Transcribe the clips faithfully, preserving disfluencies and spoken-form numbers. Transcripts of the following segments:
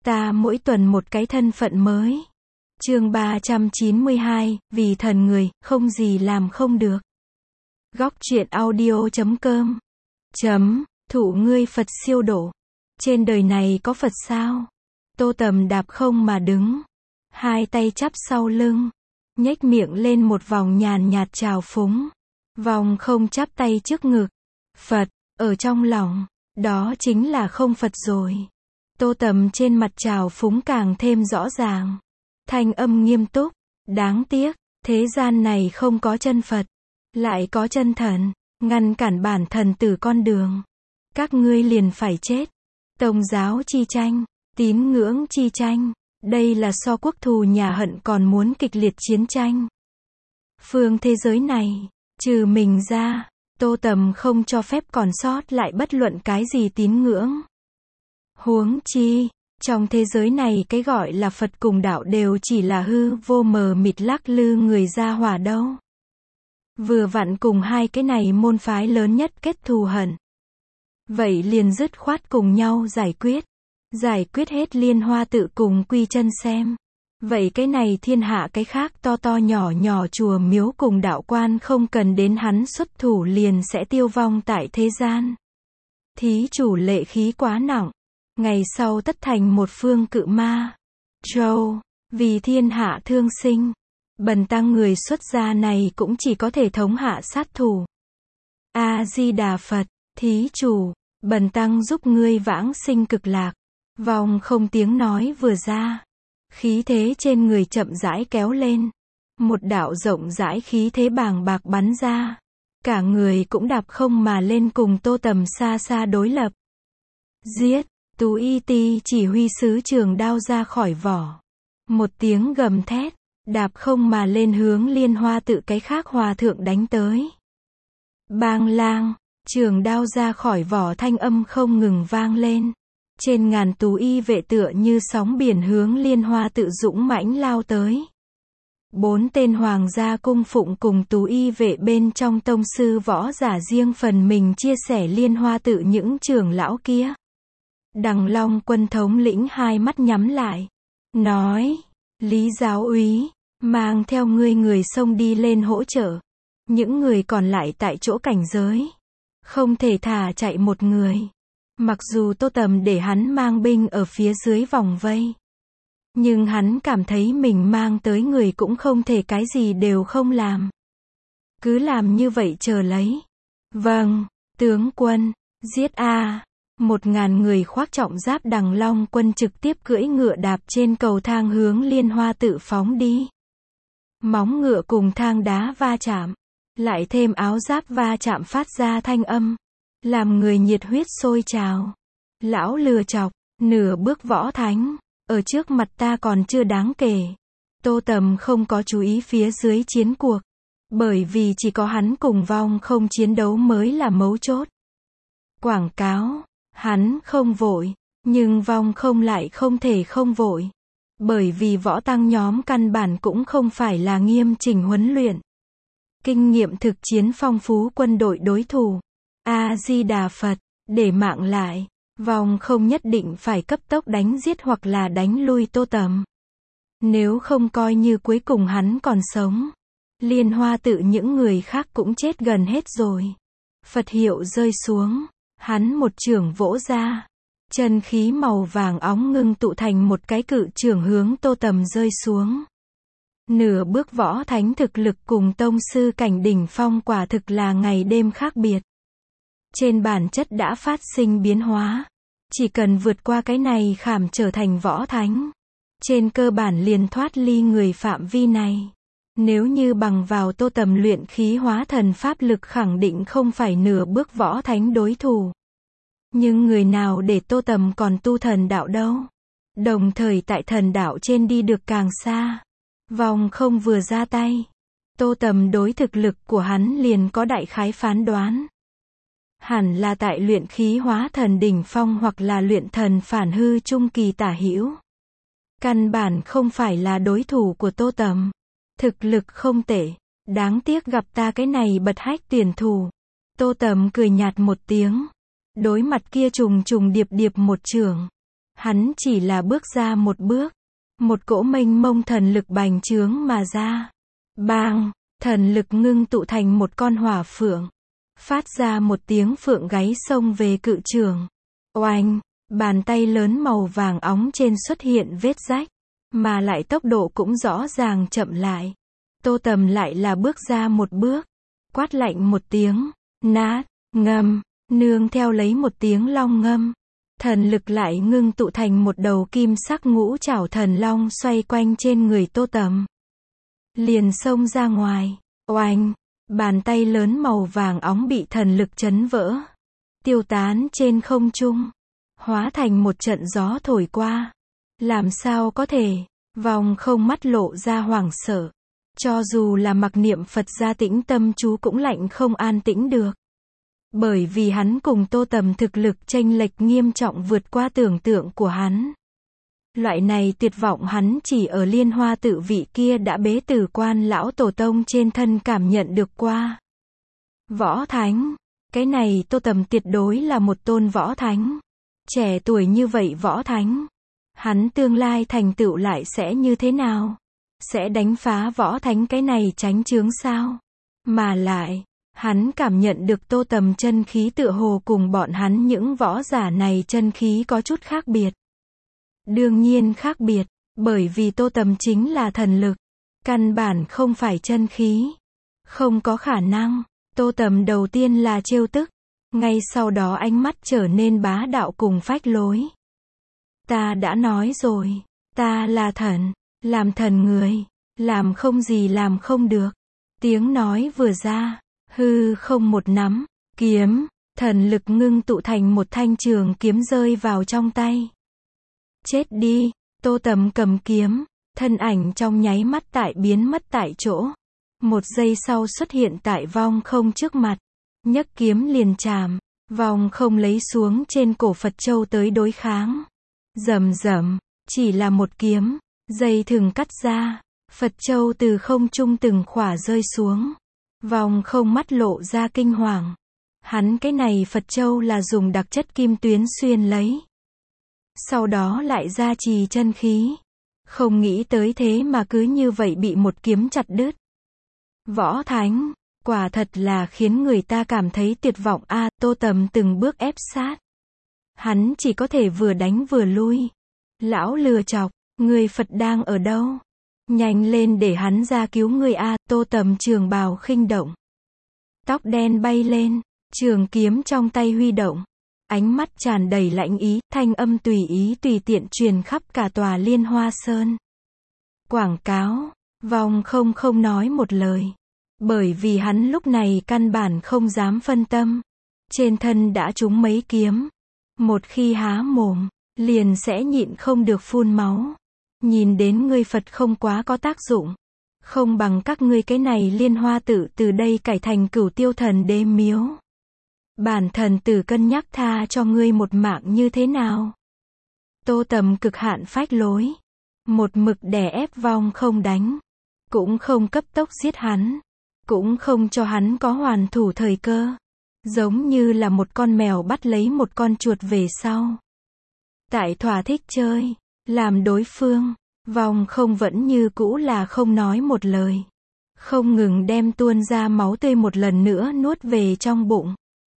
Ta mỗi tuần một cái thân phận mới. Chương ba trăm chín mươi hai, vì thần người, không gì làm không được. Góc truyện audio chấm com. Chấm, thụ ngươi Phật siêu độ. Trên đời này có Phật sao? Tô Tầm đạp không mà đứng. Hai tay chắp sau lưng. Nhếch miệng lên một vòng nhàn nhạt trào phúng. Vòng không chắp tay trước ngực. Phật, ở trong lòng, đó chính là không Phật rồi. Tô Tầm trên mặt trào phúng càng thêm rõ ràng. Thanh âm nghiêm túc, đáng tiếc, thế gian này không có chân Phật, lại có chân thần, ngăn cản bản thần tử con đường. Các ngươi liền phải chết. Tông giáo chi tranh, tín ngưỡng chi tranh, đây là so quốc thù nhà hận còn muốn kịch liệt chiến tranh. Phương thế giới này, trừ mình ra, Tô Tầm không cho phép còn sót lại bất luận cái gì tín ngưỡng. Huống chi, trong thế giới này cái gọi là Phật cùng đạo đều chỉ là hư vô mờ mịt lắc lư người ra hỏa đâu. Vừa vặn cùng hai cái này môn phái lớn nhất kết thù hận. Vậy liền dứt khoát cùng nhau giải quyết. Giải quyết hết Liên Hoa tự cùng quy chân xem. Vậy cái này thiên hạ cái khác to to nhỏ nhỏ chùa miếu cùng đạo quan không cần đến hắn xuất thủ liền sẽ tiêu vong tại thế gian. Thí chủ lệ khí quá nặng. Ngày sau tất thành một phương cự ma. Châu, vì thiên hạ thương sinh. Bần tăng người xuất gia này cũng chỉ có thể thống hạ sát thủ. A-di-đà Phật, thí chủ, bần tăng giúp ngươi vãng sinh cực lạc. Vòng không tiếng nói vừa ra. Khí thế trên người chậm rãi kéo lên. Một đạo rộng rãi khí thế bàng bạc bắn ra. Cả người cũng đạp không mà lên cùng Tô Tầm xa xa đối lập. Giết! Tú Y Ti chỉ huy sứ trường đao ra khỏi vỏ. Một tiếng gầm thét, đạp không mà lên hướng Liên Hoa tự cái khác hòa thượng đánh tới. Bang lang, trường đao ra khỏi vỏ thanh âm không ngừng vang lên. Trên ngàn tú y vệ tựa như sóng biển hướng Liên Hoa tự dũng mãnh lao tới. Bốn tên hoàng gia cung phụng cùng tú y vệ bên trong tông sư võ giả riêng phần mình chia sẻ Liên Hoa tự những trưởng lão kia. Đằng Long quân thống lĩnh hai mắt nhắm lại. Nói, Lý giáo úy, mang theo ngươi người xông đi lên hỗ trợ. Những người còn lại tại chỗ cảnh giới. Không thể thả chạy một người. Mặc dù Tô Tầm để hắn mang binh ở phía dưới vòng vây. Nhưng hắn cảm thấy mình mang tới người cũng không thể cái gì đều không làm. Cứ làm như vậy chờ lấy. Vâng, tướng quân, giết a. Một ngàn người khoác trọng giáp Đằng Long quân trực tiếp cưỡi ngựa đạp trên cầu thang hướng Liên Hoa tự phóng đi. Móng ngựa cùng thang đá va chạm. Lại thêm áo giáp va chạm phát ra thanh âm. Làm người nhiệt huyết sôi trào. Lão lừa chọc, nửa bước võ thánh. Ở trước mặt ta còn chưa đáng kể. Tô Tầm không có chú ý phía dưới chiến cuộc. Bởi vì chỉ có hắn cùng vong không chiến đấu mới là mấu chốt. Quảng cáo. Hắn không vội, nhưng vong không lại không thể không vội. Bởi vì võ tăng nhóm căn bản cũng không phải là nghiêm chỉnh huấn luyện. Kinh nghiệm thực chiến phong phú quân đội đối thủ. A-di-đà Phật, để mạng lại, vong không nhất định phải cấp tốc đánh giết hoặc là đánh lui Tô Tầm. Nếu không coi như cuối cùng hắn còn sống. Liên Hoa tự những người khác cũng chết gần hết rồi. Phật hiệu rơi xuống. Hắn một chưởng vỗ ra. Chân khí màu vàng óng ngưng tụ thành một cái cự chưởng hướng Tô Tầm rơi xuống. Nửa bước võ thánh thực lực cùng tông sư cảnh đỉnh phong quả thực là ngày đêm khác biệt. Trên bản chất đã phát sinh biến hóa. Chỉ cần vượt qua cái này khảm trở thành võ thánh. Trên cơ bản liền thoát ly người phạm vi này. Nếu như bằng vào Tô Tầm luyện khí hóa thần pháp lực khẳng định không phải nửa bước võ thánh đối thủ. Nhưng người nào để Tô Tầm còn tu thần đạo đâu. Đồng thời tại thần đạo trên đi được càng xa. Vòng không vừa ra tay. Tô Tầm đối thực lực của hắn liền có đại khái phán đoán. Hẳn là tại luyện khí hóa thần đỉnh phong hoặc là luyện thần phản hư trung kỳ tả hữu. Căn bản không phải là đối thủ của Tô Tầm. Thực lực không tệ, đáng tiếc gặp ta cái này bật hách tuyển thủ. Tô Tầm cười nhạt một tiếng. Đối mặt kia trùng trùng điệp điệp một chưởng. Hắn chỉ là bước ra một bước. Một cỗ mênh mông thần lực bành trướng mà ra. Bang! Thần lực ngưng tụ thành một con hỏa phượng. Phát ra một tiếng phượng gáy xông về cự trường. Oanh! Bàn tay lớn màu vàng óng trên xuất hiện vết rách. Mà lại tốc độ cũng rõ ràng chậm lại. Tô Tầm lại là bước ra một bước. Quát lạnh một tiếng. Nát! Ngâm! Nương theo lấy một tiếng long ngâm. Thần lực lại ngưng tụ thành một đầu kim sắc ngũ trảo thần long xoay quanh trên người Tô Tầm. Liền xông ra ngoài. Oanh! Bàn tay lớn màu vàng óng bị thần lực chấn vỡ. Tiêu tán trên không trung. Hóa thành một trận gió thổi qua. Làm sao có thể? Vòng không mắt lộ ra hoảng sợ. Cho dù là mặc niệm Phật gia tĩnh tâm chú cũng lạnh không an tĩnh được. Bởi vì hắn cùng Tô Tầm thực lực chênh lệch nghiêm trọng vượt qua tưởng tượng của hắn. Loại này tuyệt vọng hắn chỉ ở Liên Hoa Tự vị kia đã bế tử quan lão tổ tông trên thân cảm nhận được qua. Võ thánh. Cái này Tô Tầm tuyệt đối là một tôn võ thánh. Trẻ tuổi như vậy võ thánh. Hắn tương lai thành tựu lại sẽ như thế nào? Sẽ đánh phá võ thánh cái này chánh chướng sao? Mà lại, hắn cảm nhận được Tô Tầm chân khí tựa hồ cùng bọn hắn những võ giả này chân khí có chút khác biệt. Đương nhiên khác biệt, bởi vì Tô Tầm chính là thần lực. Căn bản không phải chân khí. Không có khả năng. Tô Tầm đầu tiên là trêu tức. Ngay sau đó ánh mắt trở nên bá đạo cùng phách lối. Ta đã nói rồi. Ta là thần. Làm thần người. Làm không gì làm không được. Tiếng nói vừa ra. Hư không một nắm. Kiếm. Thần lực ngưng tụ thành một thanh trường kiếm rơi vào trong tay. Chết đi. Tô Tầm cầm kiếm. Thân ảnh trong nháy mắt tại biến mất tại chỗ. Một giây sau xuất hiện tại vong không trước mặt. Nhấc kiếm liền chạm. Vong không lấy xuống trên cổ Phật Châu tới đối kháng. Rầm rầm. Chỉ là một kiếm. Dây thừng cắt ra. Phật Châu từ không trung từng khỏa rơi xuống. Vong không mắt lộ ra kinh hoàng. Hắn cái này Phật Châu là dùng đặc chất kim tuyến xuyên lấy. Sau đó lại gia trì chân khí. Không nghĩ tới thế mà cứ như vậy bị một kiếm chặt đứt. Võ thánh, quả thật là khiến người ta cảm thấy tuyệt vọng a. À, Tô Tầm từng bước ép sát. Hắn chỉ có thể vừa đánh vừa lui. Lão lừa chọc, người Phật đang ở đâu? Nhanh lên để hắn ra cứu người a. À, Tô Tầm trường bào khinh động. Tóc đen bay lên, trường kiếm trong tay huy động. Ánh mắt tràn đầy lãnh ý, thanh âm tùy ý tùy tiện truyền khắp cả tòa Liên Hoa Sơn. Quảng cáo, vong không không nói một lời. Bởi vì hắn lúc này căn bản không dám phân tâm. Trên thân đã trúng mấy kiếm. Một khi há mồm, liền sẽ nhịn không được phun máu. Nhìn đến ngươi Phật không quá có tác dụng. Không bằng các ngươi cái này Liên Hoa Tự từ đây cải thành Cửu Tiêu Thần Đế miếu. Bản thần tử cân nhắc tha cho ngươi một mạng như thế nào? Tô Tầm cực hạn phách lối. Một mực đè ép vong không đánh. Cũng không cấp tốc giết hắn. Cũng không cho hắn có hoàn thủ thời cơ. Giống như là một con mèo bắt lấy một con chuột về sau. Tại thỏa thích chơi. Làm đối phương. Vong không vẫn như cũ là không nói một lời. Không ngừng đem tuôn ra máu tươi một lần nữa nuốt về trong bụng.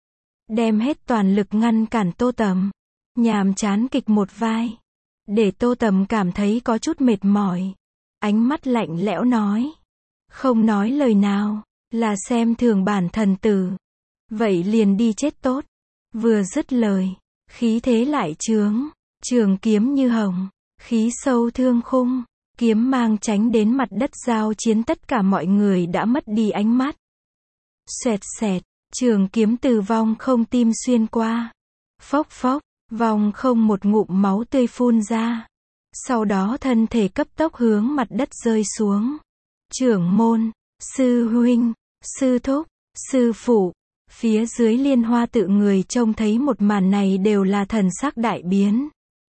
Đem hết toàn lực ngăn cản Tô Tầm. Nhàm chán kịch một vai. Để Tô Tầm cảm thấy có chút mệt mỏi. Ánh mắt lạnh lẽo nói. Không nói lời nào. Là xem thường bản thần tử. Vậy liền đi chết tốt. Vừa dứt lời. Khí thế lại chướng. Trường kiếm như hồng. Khí sâu thương khung. Kiếm mang tránh đến mặt đất giao chiến tất cả mọi người đã mất đi ánh mắt. Xoẹt xẹt. Trường kiếm từ vong không tim xuyên qua. Phốc phốc. Vong không một ngụm máu tươi phun ra. Sau đó thân thể cấp tốc hướng mặt đất rơi xuống. Trưởng môn. Sư huynh. Sư thúc. Sư phụ. Phía dưới Liên Hoa Tự người trông thấy một màn này đều là thần sắc đại biến.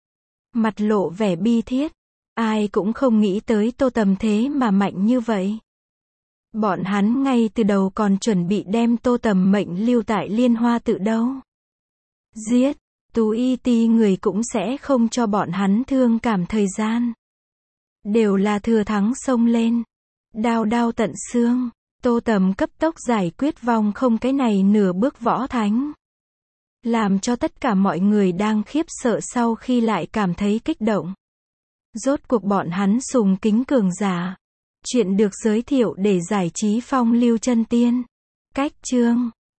Mặt lộ vẻ bi thiết. Ai cũng không nghĩ tới Tô Tầm thế mà mạnh như vậy. Bọn hắn ngay từ đầu còn chuẩn bị đem Tô Tầm mệnh lưu tại Liên Hoa Tự đâu. Giết. Tú y ti người cũng sẽ không cho bọn hắn thương cảm thời gian. Đều là thừa thắng xông lên. Đao đao tận xương. Tô Tầm cấp tốc giải quyết vong không cái này nửa bước võ thánh. Làm cho tất cả mọi người đang khiếp sợ sau khi lại cảm thấy kích động. Rốt cuộc bọn hắn sùng kính cường giả. Chuyện được giới thiệu để giải trí phong lưu chân tiên. Cách chương